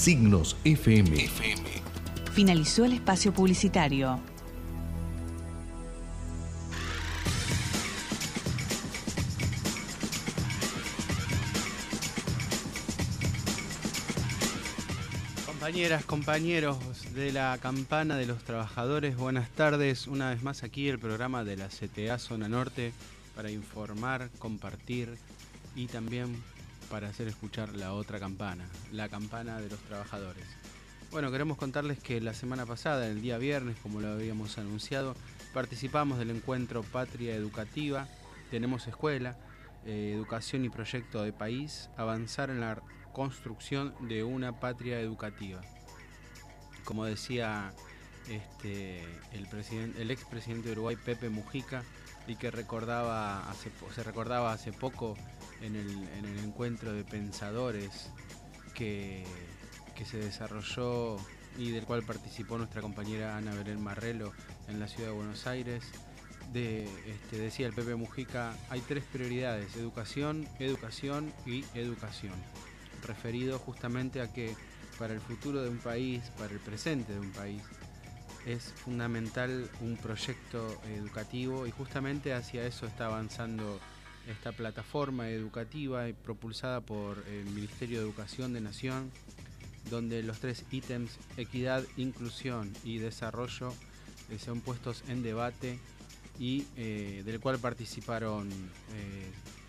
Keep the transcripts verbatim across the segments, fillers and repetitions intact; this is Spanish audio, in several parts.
Signos F M. F M. Finalizó el espacio publicitario. Compañeras, compañeros de la Campana de los Trabajadores, buenas tardes. Una vez más aquí el programa de la C T A Zona Norte para informar, compartir y también para hacer escuchar la otra campana, la Campana de los Trabajadores. Bueno, queremos contarles que la semana pasada, el día viernes, como lo habíamos anunciado, participamos del encuentro Patria Educativa. Tenemos escuela, eh, educación y proyecto de país, avanzar en la construcción de una patria educativa. Como decía este, el, presidente, el expresidente de Uruguay, Pepe Mujica, y que recordaba hace, se recordaba hace poco en el, en el encuentro de pensadores que, que se desarrolló y del cual participó nuestra compañera Ana Belén Marrelo en la ciudad de Buenos Aires. De, este, decía el Pepe Mujica, hay tres prioridades: educación, educación y educación, referido justamente a que para el futuro de un país, para el presente de un país, es fundamental un proyecto educativo, y justamente hacia eso está avanzando esta plataforma educativa propulsada por el Ministerio de Educación de Nación, donde los tres ítems, equidad, inclusión y desarrollo, eh, son puestos en debate y eh, del cual participaron eh,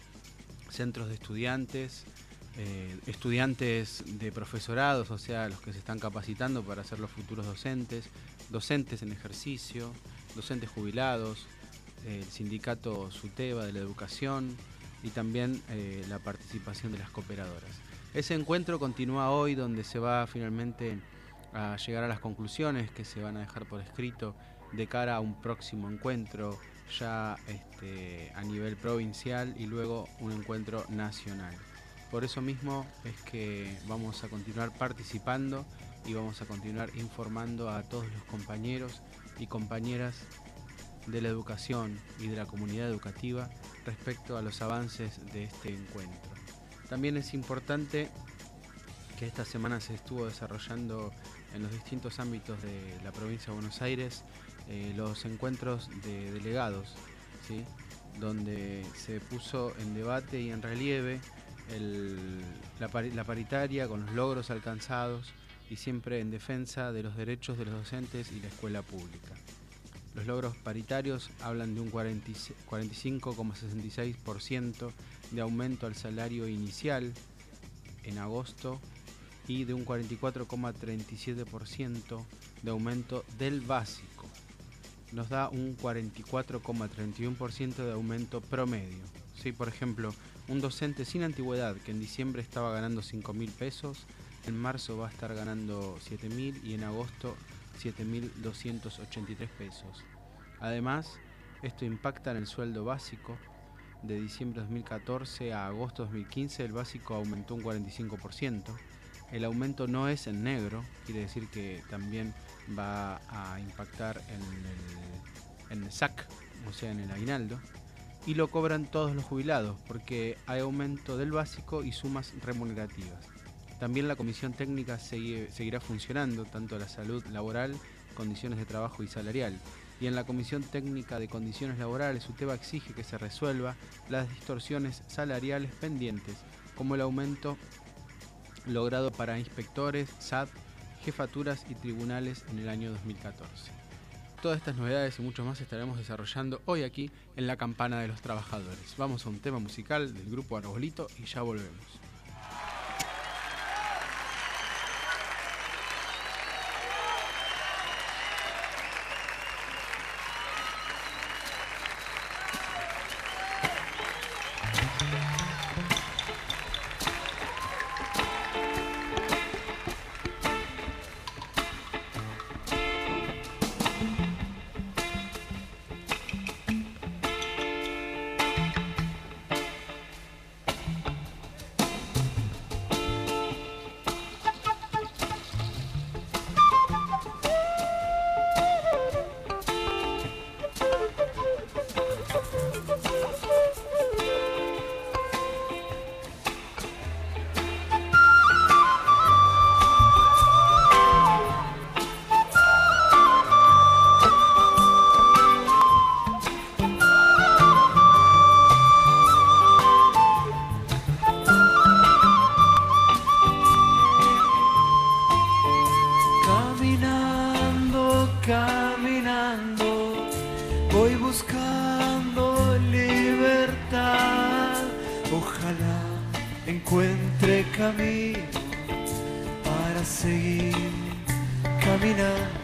centros de estudiantes, eh, estudiantes de profesorados, o sea, los que se están capacitando para ser los futuros docentes, docentes en ejercicio, docentes jubilados, eh, el sindicato SUTEBA de la educación y también eh, la participación de las cooperadoras. Ese encuentro continúa hoy, donde se va finalmente a llegar a las conclusiones que se van a dejar por escrito de cara a un próximo encuentro ya este, a nivel provincial y luego un encuentro nacional. Por eso mismo es que vamos a continuar participando y vamos a continuar informando a todos los compañeros y compañeras de la educación y de la comunidad educativa respecto a los avances de este encuentro. También es importante que esta semana se estuvo desarrollando en los distintos ámbitos de la provincia de Buenos Aires eh, los encuentros de delegados, ¿sí?, donde se puso en debate y en relieve el, la, la paritaria con los logros alcanzados y siempre en defensa de los derechos de los docentes y la escuela pública. Los logros paritarios hablan de un cuarenta y cinco coma sesenta y seis por ciento de aumento al salario inicial en agosto y de un cuarenta y cuatro coma treinta y siete por ciento de aumento del básico. Nos da un cuarenta y cuatro coma treinta y uno por ciento de aumento promedio. ¿Sí? Por ejemplo, un docente sin antigüedad que en diciembre estaba ganando cinco mil pesos, en marzo va a estar ganando siete mil y en agosto siete mil doscientos ochenta y tres pesos. Además, esto impacta en el sueldo básico. De diciembre de dos mil catorce a agosto de dos mil quince el básico aumentó un cuarenta y cinco por ciento. El aumento no es en negro, quiere decir que también va a impactar en el, en el S A C, o sea, en el aguinaldo, y lo cobran todos los jubilados porque hay aumento del básico y sumas remunerativas. También la comisión técnica sigue, seguirá funcionando, tanto la salud laboral, condiciones de trabajo y salarial. Y en la comisión técnica de condiciones laborales, SUTEBA exige que se resuelva las distorsiones salariales pendientes, como el aumento logrado para inspectores, S A T, jefaturas y tribunales en el año dos mil catorce. Todas estas novedades y mucho más estaremos desarrollando hoy aquí en la Campana de los Trabajadores. Vamos a un tema musical del grupo Arbolito y ya volvemos. encuentre camino para seguir caminando.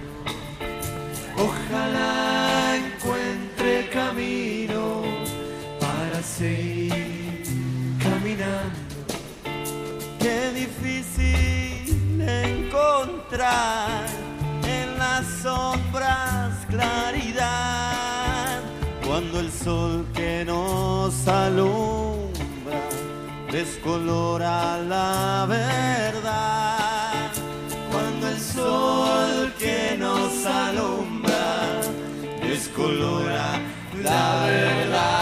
Ojalá encuentre camino para seguir caminando. Qué difícil encontrar en las sombras claridad, cuando el sol que nos alumbra descolora la verdad. Cuando el sol que nos alumbra descolora la verdad.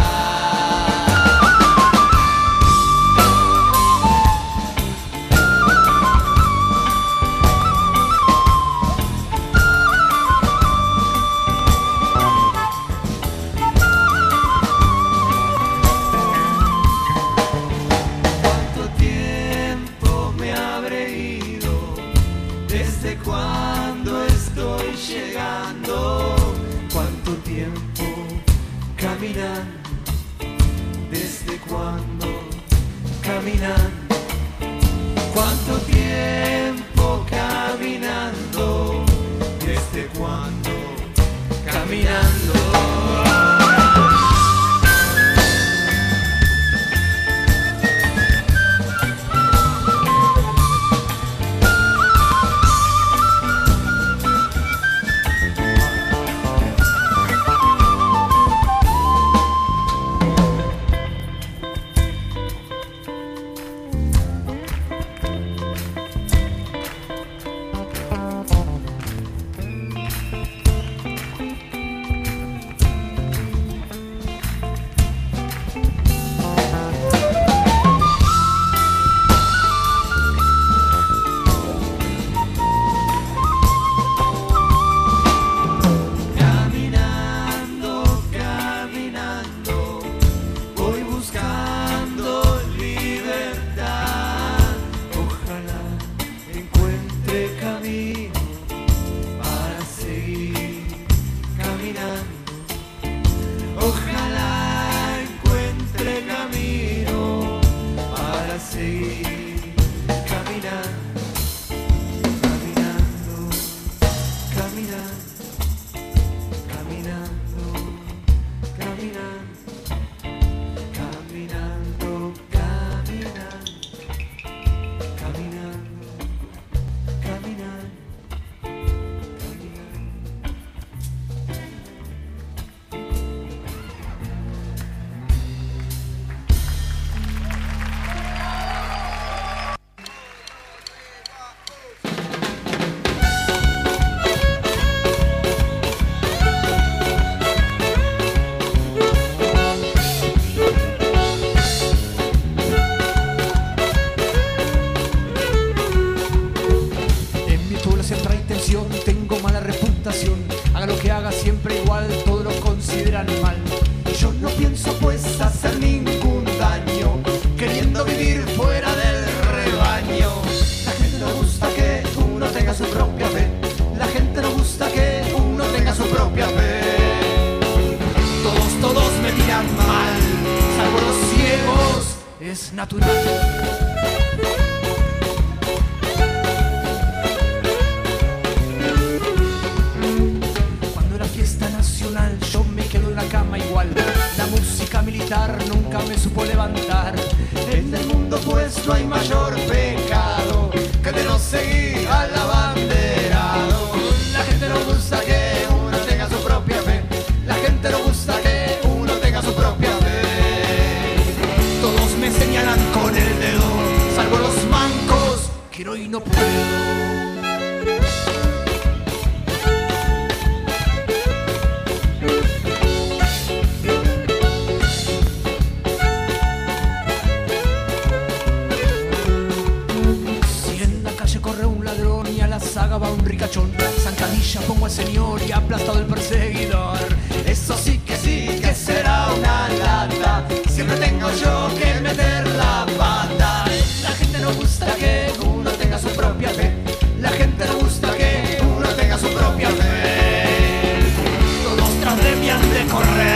Cuando estoy llegando, cuánto tiempo caminando, desde cuando caminando, cuánto tiempo caminando, desde cuando caminando.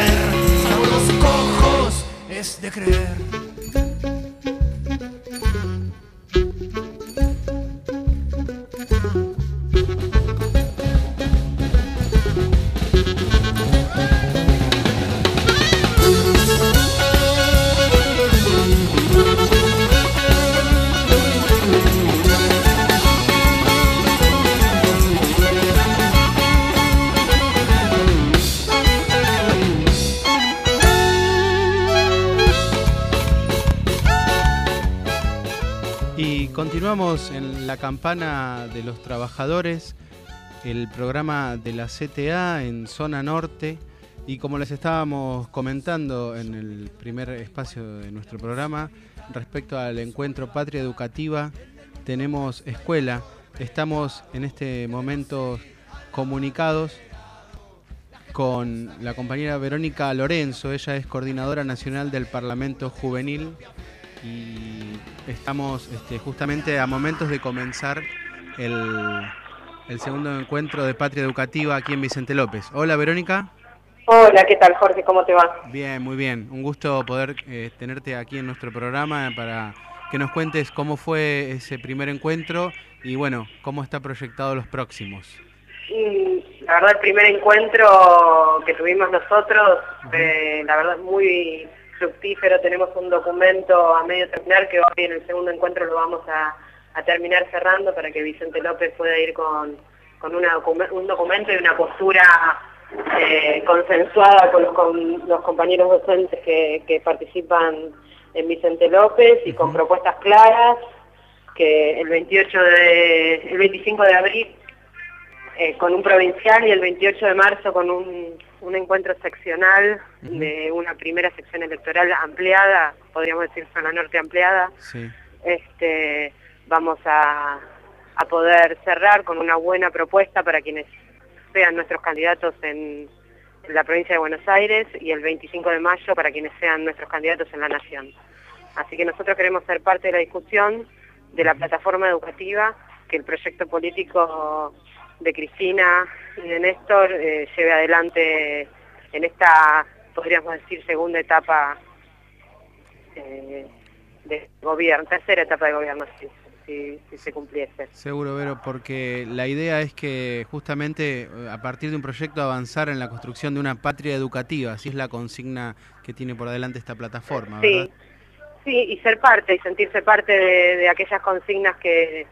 De creer. Continuamos en la campana de los trabajadores, el programa de la C T A en zona norte, y como les estábamos comentando en el primer espacio de nuestro programa, respecto al encuentro Patria Educativa, tenemos escuela. Estamos en este momento comunicados con la compañera Verónica Lorenzo. Ella es coordinadora nacional del Parlamento Juvenil y estamos este, justamente a momentos de comenzar el, el segundo encuentro de Patria Educativa aquí en Vicente López. Hola, Verónica. Hola, ¿qué tal, Jorge? ¿Cómo te va? Bien, muy bien. Un gusto poder eh, tenerte aquí en nuestro programa para que nos cuentes cómo fue ese primer encuentro y, bueno, cómo está proyectado los próximos. La verdad, el primer encuentro que tuvimos nosotros, uh-huh. eh, la verdad, es muy fructífero. Tenemos un documento a medio terminar que hoy en el segundo encuentro lo vamos a, a terminar cerrando para que Vicente López pueda ir con, con una docu- un documento y una postura eh, consensuada con los, con los compañeros docentes que, que participan en Vicente López y uh-huh. con propuestas claras que el veintiocho de, el veinticinco de abril eh, con un provincial y el veintiocho de marzo con un, un encuentro seccional uh-huh. de una primera sección electoral ampliada, podríamos decir zona norte ampliada. Sí. Este, vamos a, a poder cerrar con una buena propuesta para quienes sean nuestros candidatos en, en la provincia de Buenos Aires y el veinticinco de mayo para quienes sean nuestros candidatos en la nación. Así que nosotros queremos ser parte de la discusión de la plataforma educativa que el proyecto político de Cristina y de Néstor eh, lleve adelante en esta, podríamos decir, segunda etapa eh, de gobierno, tercera etapa de gobierno, si, si, si se cumpliese. Seguro, Vero, porque la idea es que justamente a partir de un proyecto avanzar en la construcción de una patria educativa, así es la consigna que tiene por delante esta plataforma, ¿verdad? Sí, sí, y ser parte, y sentirse parte de, de aquellas consignas que...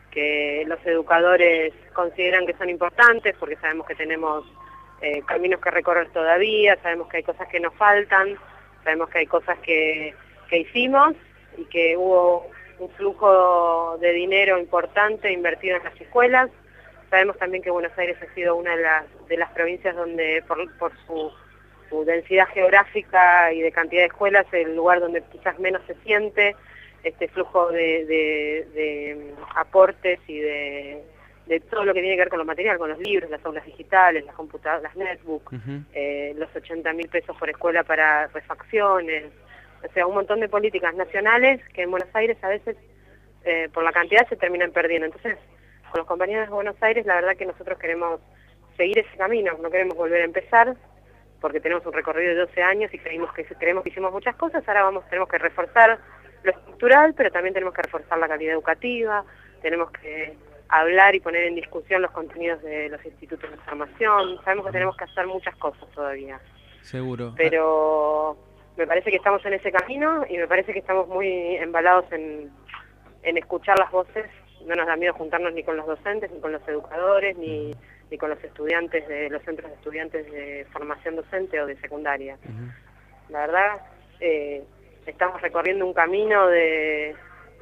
que los educadores consideran que son importantes, porque sabemos que tenemos eh, caminos que recorrer todavía, sabemos que hay cosas que nos faltan, sabemos que hay cosas que, que hicimos y que hubo un flujo de dinero importante invertido en las escuelas. Sabemos también que Buenos Aires ha sido una de las, de las provincias donde, por, por su, su densidad geográfica y de cantidad de escuelas, el lugar donde quizás menos se siente este flujo de, de, de aportes y de, de todo lo que tiene que ver con lo material, con los libros, las aulas digitales, las computadoras, las netbooks, uh-huh. eh, los ochenta mil pesos por escuela para refacciones, o sea, un montón de políticas nacionales que en Buenos Aires a veces eh, por la cantidad se terminan perdiendo. Entonces, con los compañeros de Buenos Aires, la verdad que nosotros queremos seguir ese camino, no queremos volver a empezar, porque tenemos un recorrido de doce años y creímos que, creemos que hicimos muchas cosas. Ahora vamos tenemos que reforzar lo estructural, pero también tenemos que reforzar la calidad educativa, tenemos que hablar y poner en discusión los contenidos de los institutos de formación. Sabemos que tenemos que hacer muchas cosas todavía. Seguro. Pero me parece que estamos en ese camino y me parece que estamos muy embalados en, en escuchar las voces. No nos da miedo juntarnos ni con los docentes, ni con los educadores, ni, ni con los estudiantes de los centros de estudiantes de formación docente o de secundaria. Uh-huh. La verdad, eh, estamos recorriendo un camino de,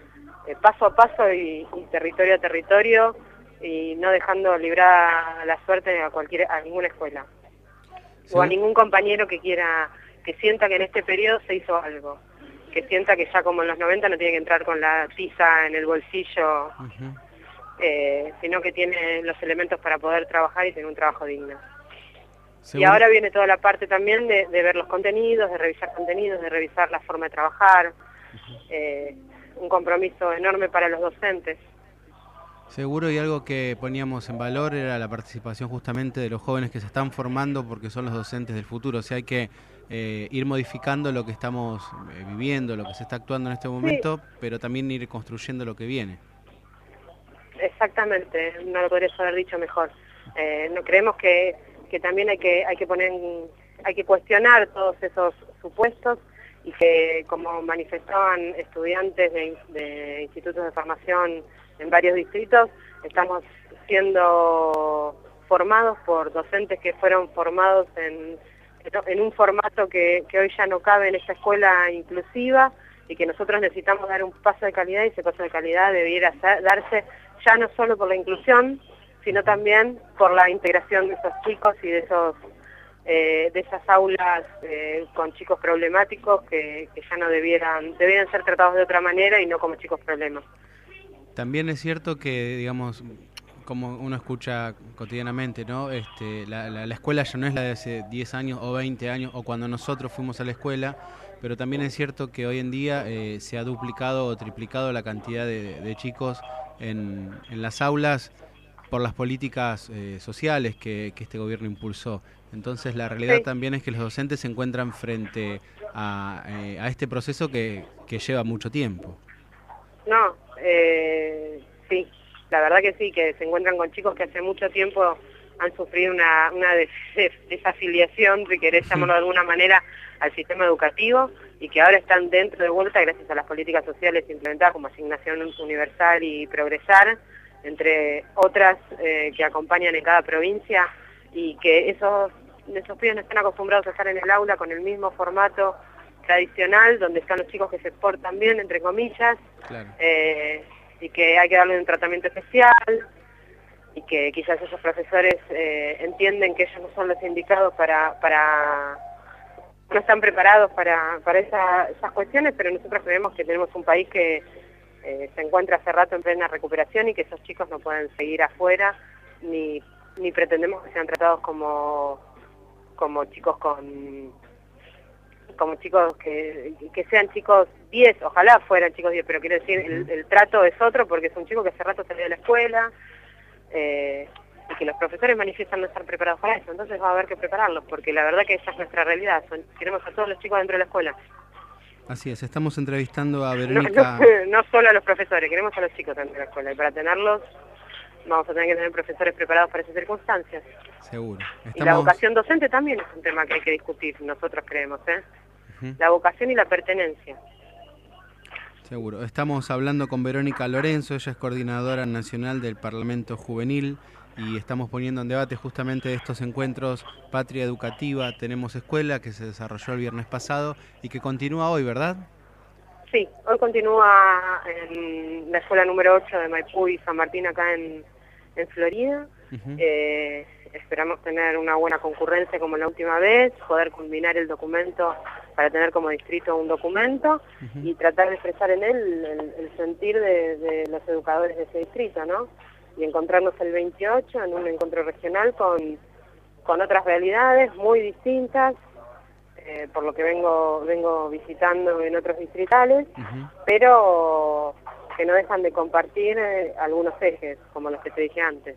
de paso a paso y, y territorio a territorio y no dejando librar la suerte a cualquier a ninguna escuela. ¿Sí? O a ningún compañero que quiera, que sienta que en este periodo se hizo algo, que sienta que ya como en los noventa no tiene que entrar con la tiza en el bolsillo, uh-huh. eh, sino que tiene los elementos para poder trabajar y tener un trabajo digno. ¿Seguro? Y ahora viene toda la parte también de, de ver los contenidos, de revisar contenidos, de revisar la forma de trabajar, uh-huh. eh, un compromiso enorme para los docentes. Seguro, y algo que poníamos en valor era la participación justamente de los jóvenes que se están formando porque son los docentes del futuro. O sea, hay que eh, ir modificando lo que estamos eh, viviendo, lo que se está actuando en este momento, sí. pero también ir construyendo lo que viene. Exactamente, no lo podrías haber dicho mejor. Eh, no creemos que, que también hay que hay que poner hay que cuestionar todos esos supuestos y que, como manifestaban estudiantes de, de institutos de formación en varios distritos, estamos siendo formados por docentes que fueron formados en, en un formato que, que hoy ya no cabe en esta escuela inclusiva y que nosotros necesitamos dar un paso de calidad, y ese paso de calidad debiera ser, darse ya no solo por la inclusión, sino también por la integración de esos chicos y de esos eh, de esas aulas eh, con chicos problemáticos que, que ya no debieran debieran ser tratados de otra manera y no como chicos problemas. También es cierto que, digamos, como uno escucha cotidianamente, ¿no? Este, la, la, la escuela ya no es la de hace diez años o veinte años o cuando nosotros fuimos a la escuela, pero también es cierto que hoy en día eh, se ha duplicado o triplicado la cantidad de, de chicos en, en las aulas por las políticas eh, sociales que, que este gobierno impulsó. Entonces la realidad sí. también es que los docentes se encuentran frente a, eh, a este proceso que, que lleva mucho tiempo. No, eh, sí, la verdad que sí, que se encuentran con chicos que hace mucho tiempo han sufrido una, una des, des, desafiliación, si querés llamarlo de alguna manera, al sistema educativo, y que ahora están dentro de vuelta gracias a las políticas sociales implementadas como Asignación Universal y Progresar, entre otras eh, que acompañan en cada provincia, y que esos, esos pibes no están acostumbrados a estar en el aula con el mismo formato tradicional, donde están los chicos que se portan bien, entre comillas, claro. eh, y que hay que darle un tratamiento especial, y que quizás esos profesores eh, entienden que ellos no son los indicados para, para no están preparados para, para esa, esas cuestiones, pero nosotros creemos que tenemos un país que eh, se encuentra hace rato en plena recuperación y que esos chicos no pueden seguir afuera, ni, ni pretendemos que sean tratados como, como chicos con como chicos que, que sean chicos diez, ojalá fueran chicos diez, pero quiero decir, el, el trato es otro porque es un chico que hace rato salió de la escuela, eh, y que los profesores manifiestan no estar preparados para eso, entonces va a haber que prepararlos, porque la verdad que esa es nuestra realidad, son, queremos a todos los chicos dentro de la escuela. Así es, estamos entrevistando a Verónica... No, no, no solo a los profesores, queremos a los chicos dentro de la escuela, y para tenerlos vamos a tener que tener profesores preparados para esas circunstancias. Seguro. Estamos... Y la vocación docente también es un tema que hay que discutir, nosotros creemos, ¿eh? Uh-huh. La vocación y la pertenencia. Seguro. Estamos hablando con Verónica Lorenzo, ella es coordinadora nacional del Parlamento Juvenil, y estamos poniendo en debate justamente estos encuentros Patria Educativa, Tenemos Escuela, que se desarrolló el viernes pasado y que continúa hoy, ¿verdad? Sí, hoy continúa en la escuela número ocho de Maipú y San Martín, acá en, en Florida. Uh-huh. eh, esperamos tener una buena concurrencia como la última vez, poder culminar el documento para tener como distrito un documento uh-huh. y tratar de expresar en él el, el sentir de, de los educadores de ese distrito, ¿no? Y encontrarnos el veintiocho en un encuentro regional con, con otras realidades muy distintas, eh, por lo que vengo vengo visitando en otros distritales, uh-huh. pero que no dejan de compartir eh, algunos ejes, como los que te dije antes.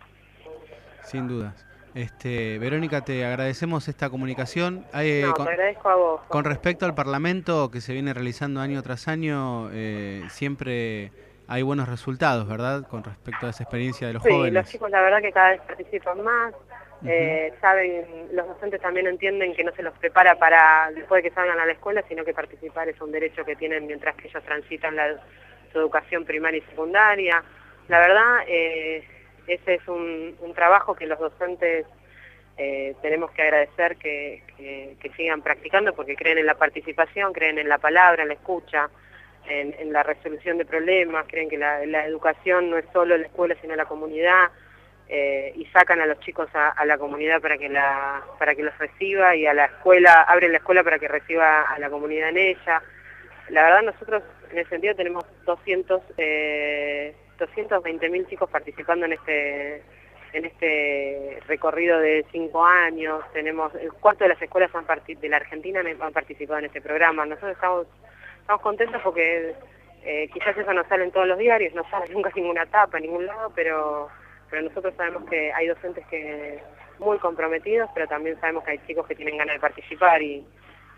Sin dudas. Este, Verónica, te agradecemos esta comunicación. Eh, no, con, te agradezco a vos. Con respecto al Parlamento, que se viene realizando año tras año, eh, siempre hay buenos resultados, ¿verdad? Con respecto a esa experiencia de los sí, jóvenes. Sí, los chicos la verdad que cada vez participan más. Uh-huh. eh, saben, los docentes también entienden que no se los prepara para después de que salgan a la escuela, sino que participar es un derecho que tienen mientras que ellos transitan la, su educación primaria y secundaria. La verdad, eh, ese es un, un trabajo que los docentes eh, tenemos que agradecer que, que, que sigan practicando, porque creen en la participación, creen en la palabra, en la escucha, en, en la resolución de problemas, creen que la, la educación no es solo la escuela sino la comunidad, eh, y sacan a los chicos a, a la comunidad para que la para que los reciba, y a la escuela, abren la escuela para que reciba a la comunidad en ella. La verdad nosotros en ese sentido tenemos doscientos veinte mil chicos participando en este en este recorrido de cinco años. Tenemos el cuarto de las escuelas han de la Argentina han participado en este programa. Nosotros estamos estamos contentos porque eh, quizás eso no sale en todos los diarios, no sale nunca en ninguna tapa, en ningún lado, pero pero nosotros sabemos que hay docentes que muy comprometidos, pero también sabemos que hay chicos que tienen ganas de participar, y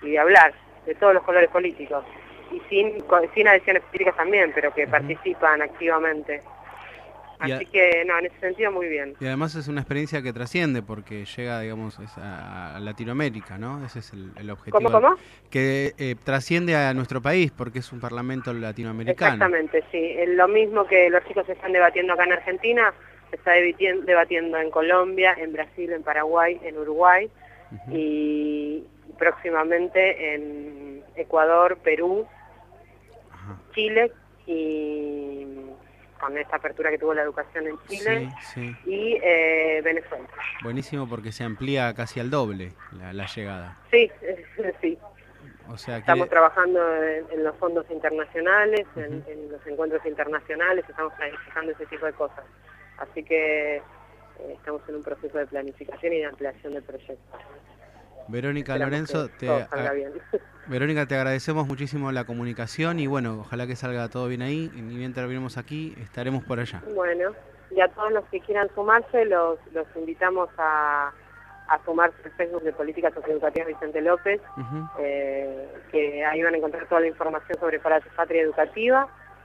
y de hablar, de todos los colores políticos, y sin, sin adhesiones políticas también, pero que uh-huh. participan activamente. Así a, que, no, en ese sentido muy bien. Y además es una experiencia que trasciende porque llega, digamos, a, a Latinoamérica, ¿no? Ese es el, el objetivo. ¿Cómo, cómo? Que eh, trasciende a nuestro país porque es un parlamento latinoamericano. Exactamente, sí. Lo mismo que los chicos están debatiendo acá en Argentina, se está debatiendo, debatiendo en Colombia, en Brasil, en Paraguay, en Uruguay, uh-huh. y próximamente en Ecuador, Perú, uh-huh. Chile y... con esta apertura que tuvo la educación en Chile, sí, sí. y eh, Venezuela. Buenísimo porque se amplía casi al doble la, la llegada. Sí, sí. O sea, estamos que... trabajando en, en los fondos internacionales, uh-huh. en, en los encuentros internacionales, estamos planificando ese tipo de cosas. Así que eh, estamos en un proceso de planificación y de ampliación del proyecto. Verónica Lorenzo, te a... Verónica, te agradecemos muchísimo la comunicación y bueno, ojalá que salga todo bien ahí. Y mientras venimos aquí, estaremos por allá. Bueno, y a todos los que quieran sumarse, los, los invitamos a, a sumarse al Facebook de Políticas Socioeducativas Vicente López, uh-huh. eh, que ahí van a encontrar toda la información sobre Patria Educativa.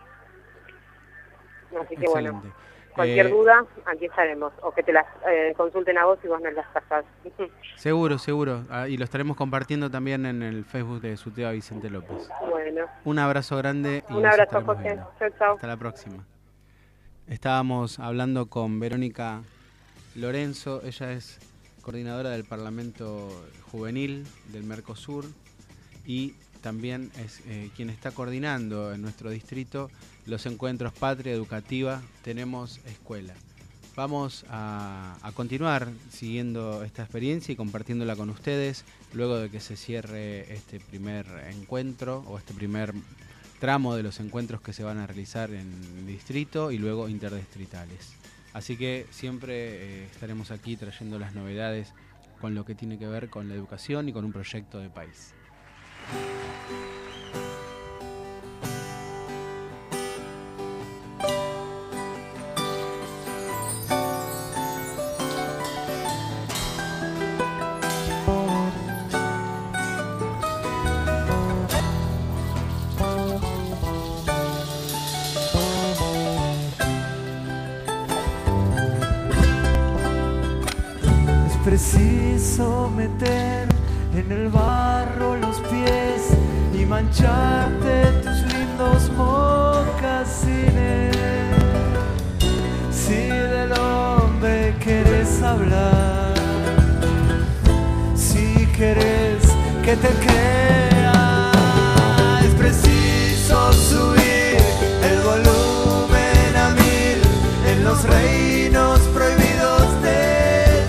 Así que Excelente. Bueno, cualquier eh, duda, aquí estaremos. O que te las eh, consulten a vos y vos nos las pasás. Seguro, seguro. Ah, y lo estaremos compartiendo también en el Facebook de Sutea Vicente López. Bueno. Un abrazo grande. Y Un abrazo, José. Chau, chau. Hasta la próxima. Estábamos hablando con Verónica Lorenzo. Ella es coordinadora del Parlamento Juvenil del Mercosur y también es eh, quien está coordinando en nuestro distrito los encuentros Patria Educativa Tenemos Escuela. Vamos a, a continuar siguiendo esta experiencia y compartiéndola con ustedes luego de que se cierre este primer encuentro o este primer tramo de los encuentros que se van a realizar en el distrito y luego interdistritales. Así que siempre eh, estaremos aquí trayendo las novedades con lo que tiene que ver con la educación y con un proyecto de país. Preciso meter en el barro los pies y mancharte tus lindos mocasines. Si del hombre quieres hablar, si quieres que te crea, es preciso subir el volumen a mil en los reinos prohibidos de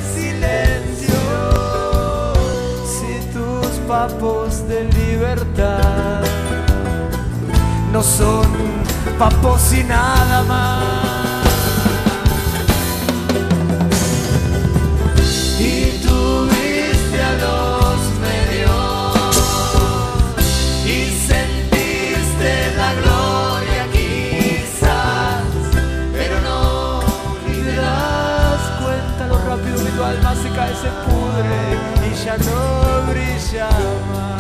papos de libertad no son papos y nada más. Y tuviste a los medios y sentiste la gloria quizás, pero no ni te das cuenta lo rápido que tu alma se cae, se pudre y ya no brilla más.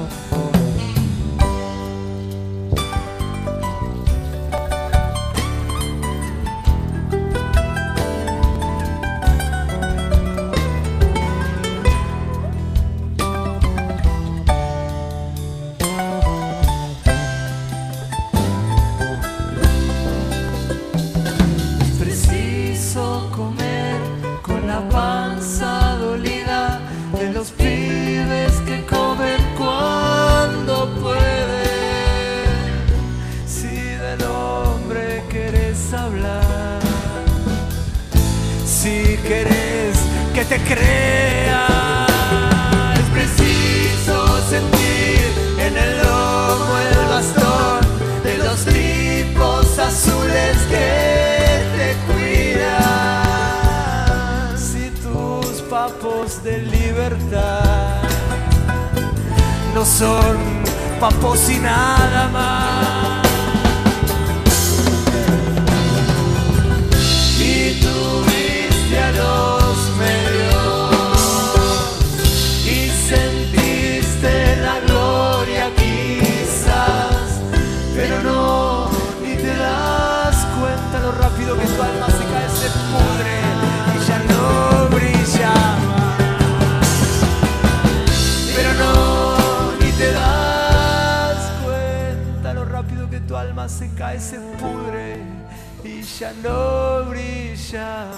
Preciso comer con la panza dolida de los pibes que comen cuando pueden. Si del hombre querés hablar, si querés que te crea, es preciso sentir en el lomo el bastón de los tipos azules que te cuidan. Si tus papos de libertad no son papos y nada más. Y tuviste a los medios y sentiste la lo rápido que tu alma se cae, se pudre y ya no brilla más. Pero no, ni te das cuenta lo rápido que tu alma se cae, se pudre y ya no brilla.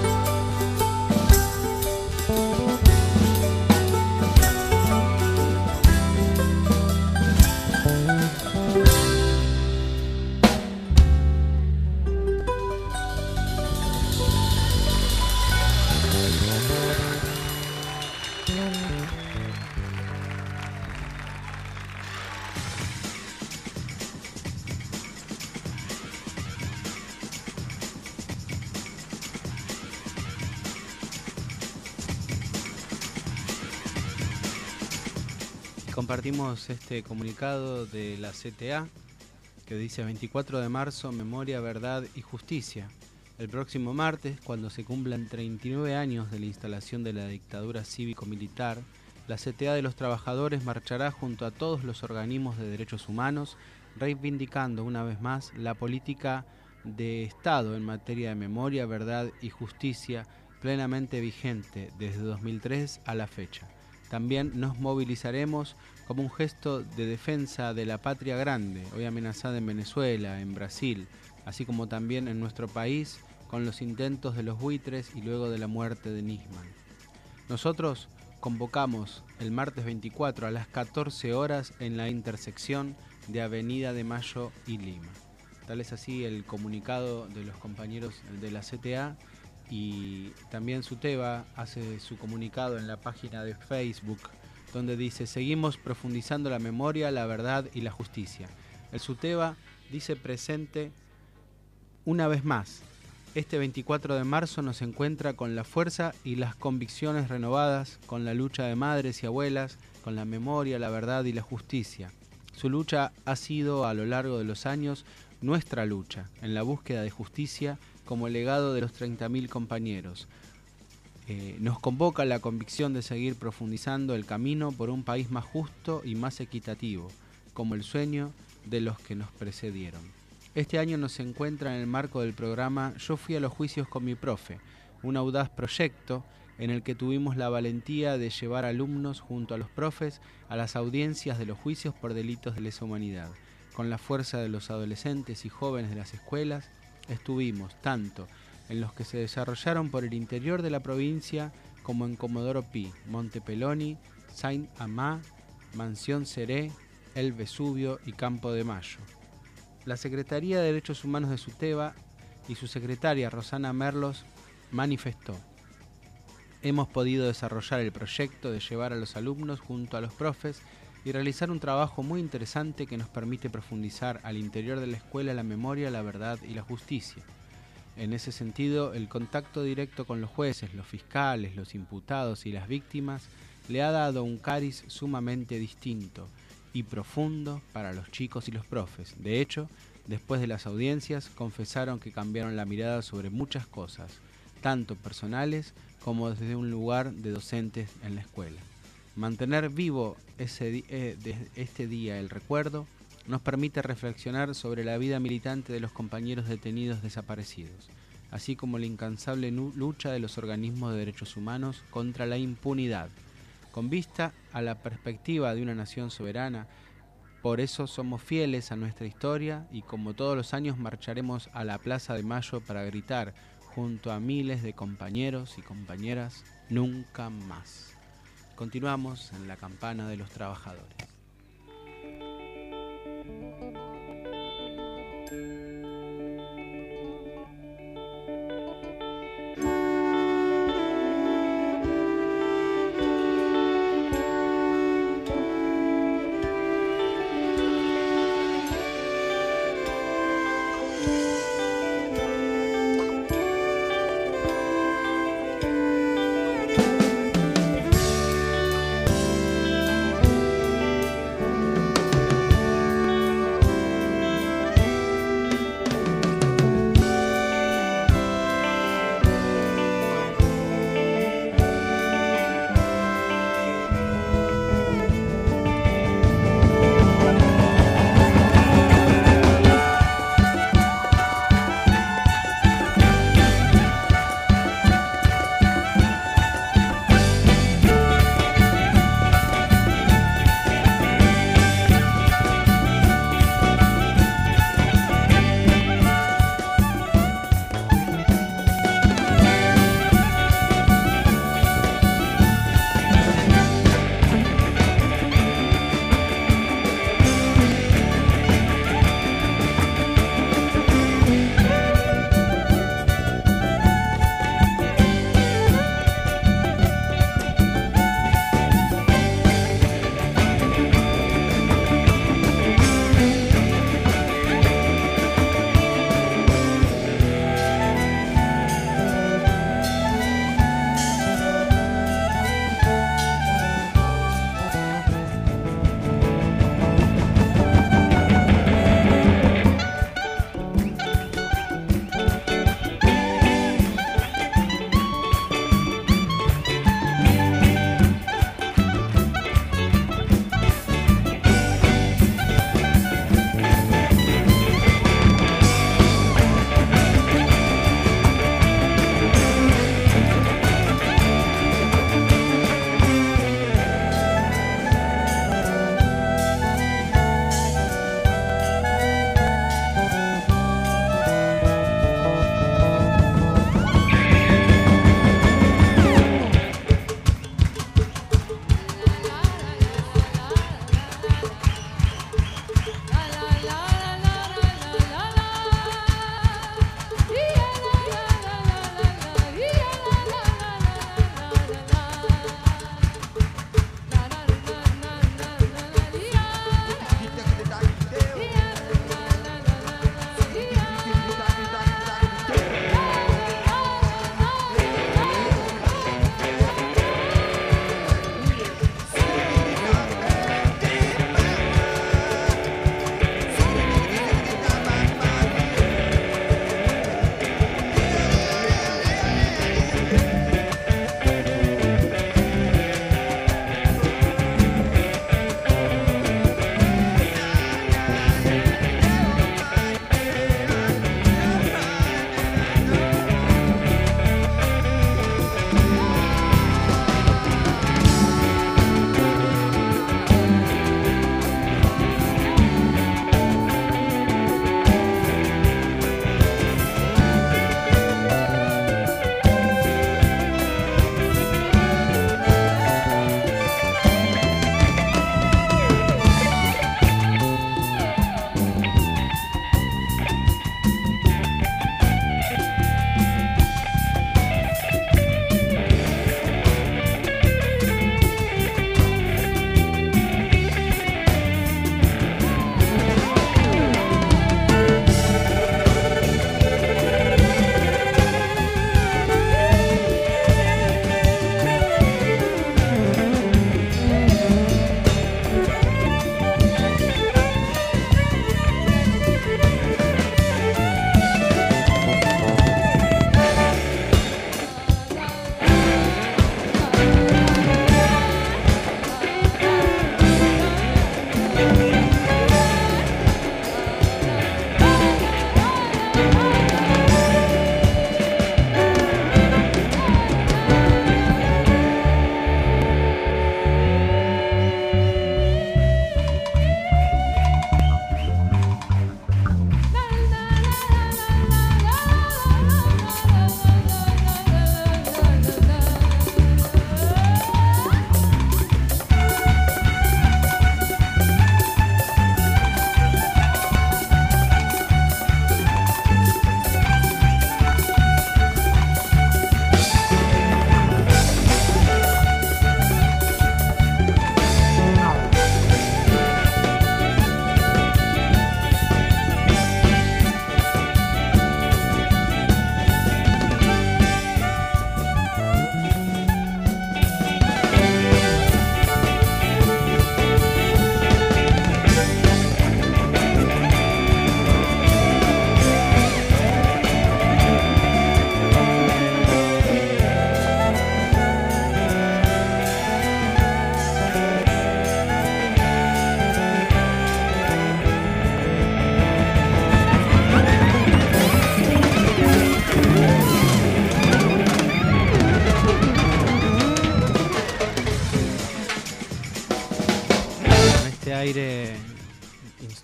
Compartimos este comunicado de la C T A que dice veinticuatro de marzo, memoria, verdad y justicia. El próximo martes, cuando se cumplan treinta y nueve años de la instalación de la dictadura cívico-militar, la C T A de los Trabajadores marchará junto a todos los organismos de derechos humanos, reivindicando una vez más la política de Estado en materia de memoria, verdad y justicia plenamente vigente desde dos mil tres a la fecha. También nos movilizaremos como un gesto de defensa de la patria grande, hoy amenazada en Venezuela, en Brasil, así como también en nuestro país con los intentos de los buitres y luego de la muerte de Nisman. Nosotros convocamos el martes veinticuatro a las catorce horas en la intersección de Avenida de Mayo y Lima. Tal es así el comunicado de los compañeros de la C T A. Y también SUTEBA hace su comunicado en la página de Facebook, donde dice: seguimos profundizando la memoria, la verdad y la justicia. El SUTEBA dice presente una vez más. Este veinticuatro de marzo nos encuentra con la fuerza y las convicciones renovadas, con la lucha de madres y abuelas, con la memoria, la verdad y la justicia. Su lucha ha sido a lo largo de los años nuestra lucha en la búsqueda de justicia, como legado de los treinta mil compañeros. Eh, nos convoca la convicción de seguir profundizando el camino por un país más justo y más equitativo, como el sueño de los que nos precedieron. Este año nos encuentra en el marco del programa Yo fui a los juicios con mi profe, un audaz proyecto en el que tuvimos la valentía de llevar alumnos junto a los profes a las audiencias de los juicios por delitos de lesa humanidad. Con la fuerza de los adolescentes y jóvenes de las escuelas, estuvimos tanto en los que se desarrollaron por el interior de la provincia como en Comodoro Pi, Monte Peloni, Saint-Amand, Mansión Seré, El Vesubio y Campo de Mayo. La Secretaría de Derechos Humanos de SUTEBA y su secretaria Rosana Merlos manifestó: hemos podido desarrollar el proyecto de llevar a los alumnos junto a los profes y realizar un trabajo muy interesante que nos permite profundizar al interior de la escuela la memoria, la verdad y la justicia. En ese sentido, el contacto directo con los jueces, los fiscales, los imputados y las víctimas le ha dado un cariz sumamente distinto y profundo para los chicos y los profes. De hecho, después de las audiencias, confesaron que cambiaron la mirada sobre muchas cosas, tanto personales como desde un lugar de docentes en la escuela. Mantener vivo ese, eh, de este día el recuerdo nos permite reflexionar sobre la vida militante de los compañeros detenidos desaparecidos, así como la incansable lucha de los organismos de derechos humanos contra la impunidad, con vista a la perspectiva de una nación soberana. Por eso somos fieles a nuestra historia y como todos los años marcharemos a la Plaza de Mayo para gritar junto a miles de compañeros y compañeras: nunca más. Continuamos en la campana de los trabajadores.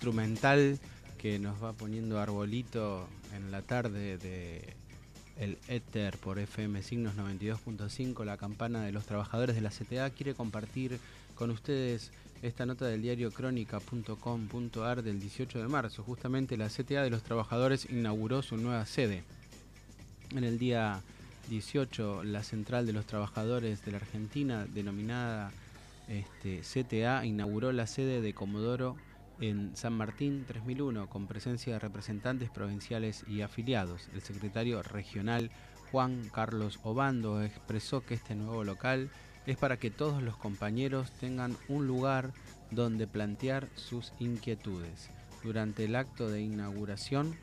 instrumental que nos va poniendo arbolito en la tarde de el éter por F M Signos noventa y dos punto cinco, la campana de los trabajadores de la C T A, quiere compartir con ustedes esta nota del diario crónica punto com punto ar del dieciocho de marzo. Justamente la C T A de los trabajadores inauguró su nueva sede. En el día dieciocho, la Central de los Trabajadores de la Argentina, denominada este, C T A, inauguró la sede de Comodoro en San Martín tres mil uno, con presencia de representantes provinciales y afiliados. El secretario regional Juan Carlos Obando expresó que este nuevo local es para que todos los compañeros tengan un lugar donde plantear sus inquietudes. Durante el acto de inauguración,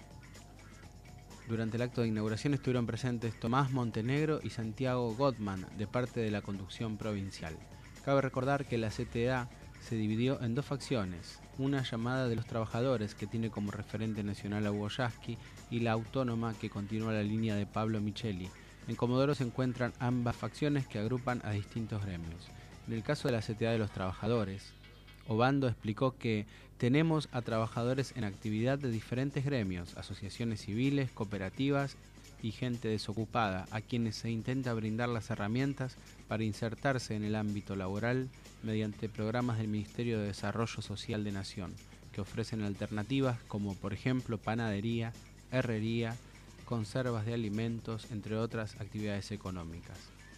durante el acto de inauguración estuvieron presentes Tomás Montenegro y Santiago Gottman, de parte de la conducción provincial. Cabe recordar que la C T A se dividió en dos facciones, una llamada de los trabajadores, que tiene como referente nacional a Hugo Yasky, y la autónoma, que continúa la línea de Pablo Micheli. En Comodoro se encuentran ambas facciones que agrupan a distintos gremios. En el caso de la C T A de los trabajadores, Obando explicó que tenemos a trabajadores en actividad de diferentes gremios, asociaciones civiles, cooperativas y gente desocupada, a quienes se intenta brindar las herramientas para insertarse en el ámbito laboral mediante programas del Ministerio de Desarrollo Social de Nación, que ofrecen alternativas como, por ejemplo, panadería, herrería, conservas de alimentos, entre otras actividades económicas.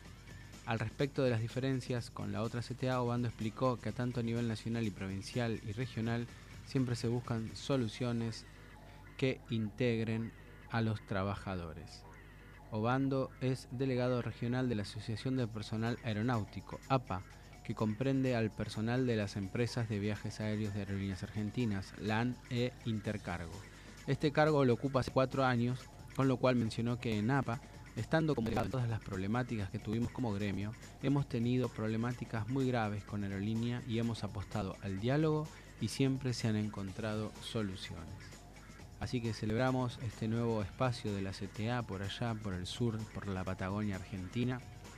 Al respecto de las diferencias con la otra C T A, Obando explicó que a tanto a nivel nacional y provincial y regional siempre se buscan soluciones que integren a los trabajadores. Obando es delegado regional de la Asociación de Personal Aeronáutico, A P A, que comprende al personal de las empresas de viajes aéreos de Aerolíneas Argentinas, LAN e Intercargo. Este cargo lo ocupa hace cuatro años, con lo cual mencionó que en A P A, estando como delegado de todas las problemáticas que tuvimos como gremio, hemos tenido problemáticas muy graves con Aerolínea y hemos apostado al diálogo y siempre se han encontrado soluciones. Así que celebramos este nuevo espacio de la C T A por allá, por el sur, por la Patagonia Argentina.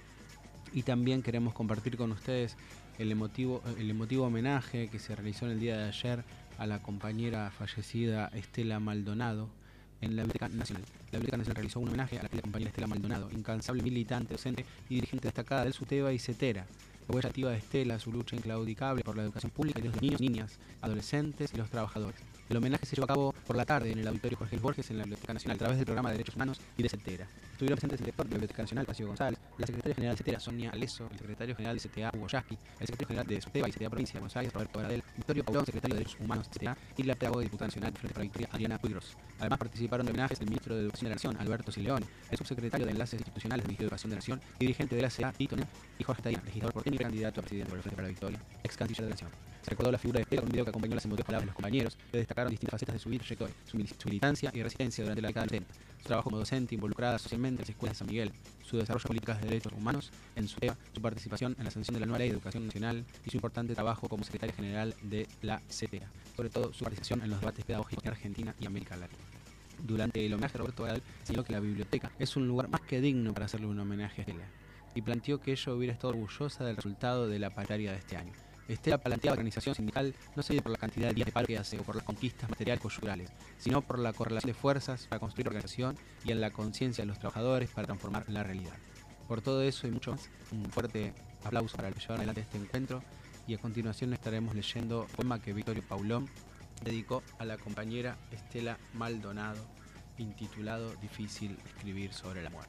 Y también queremos compartir con ustedes el emotivo, el emotivo homenaje que se realizó en el día de ayer a la compañera fallecida Estela Maldonado en la Biblioteca Nacional. La Biblioteca Nacional realizó un homenaje a la compañera Estela Maldonado, incansable militante, docente y dirigente destacada del SUTEBA y CETERA. La huella activa de Estela, su lucha inclaudicable por la educación pública y de los niños, niñas, adolescentes y los trabajadores. El homenaje se llevó a cabo por la tarde en el Auditorio Jorge Luis Borges en la Biblioteca Nacional a través del programa de Derechos Humanos y de CETERA. Estuvieron presentes el director de la Biblioteca Nacional, Pacio González, la secretaria general de CETERA, Sonia Aleso, el secretario general de C T A, Hugo Yasky, el secretario general de SUTEBA y C T A Provincia de Buenos Aires, Roberto Baradel, Victorio Paulón, secretario de Derechos Humanos de C T A, y la pedagoga y diputada nacional de Frente para la Victoria, Adriana Puigros. Además participaron de homenajes el ministro de Educación de la Nación, Alberto Sileoni, el subsecretario de Enlaces Institucionales del Ministerio de Educación de la Nación y dirigente de la C A, Tito Nen, y Jorge Tadía, legislador porteño y candidato a presidente por el Frente para la Victoria, ex canciller de la Nación. Se recordó la figura de Estela con un video que acompañó las emotivas palabras de los compañeros, que destacaron distintas facetas de su vida y trayectoria, su militancia y resistencia durante la década del setenta, su trabajo como docente involucrada socialmente en las escuelas de San Miguel, su desarrollo de políticas de derechos humanos en su SUTEBA, su participación en la sanción de la nueva ley de educación nacional y su importante trabajo como secretaria general de la CETERA, sobre todo su participación en los debates pedagógicos en Argentina y América Latina. Durante el homenaje a Roberto Baradel señaló que la biblioteca es un lugar más que digno para hacerle un homenaje a Estela y planteó que ella hubiera estado orgullosa del resultado de la paritaria de este año. Estela planteaba que la organización sindical no se mide por la cantidad de días de paro que hace o por las conquistas materiales coyunturales, sino por la correlación de fuerzas para construir organización y en la conciencia de los trabajadores para transformar la realidad. Por todo eso y mucho más, un fuerte aplauso para el que llevaron adelante este encuentro, y a continuación estaremos leyendo un poema que Victorio Paulón dedicó a la compañera Estela Maldonado, intitulado Difícil escribir sobre la muerte.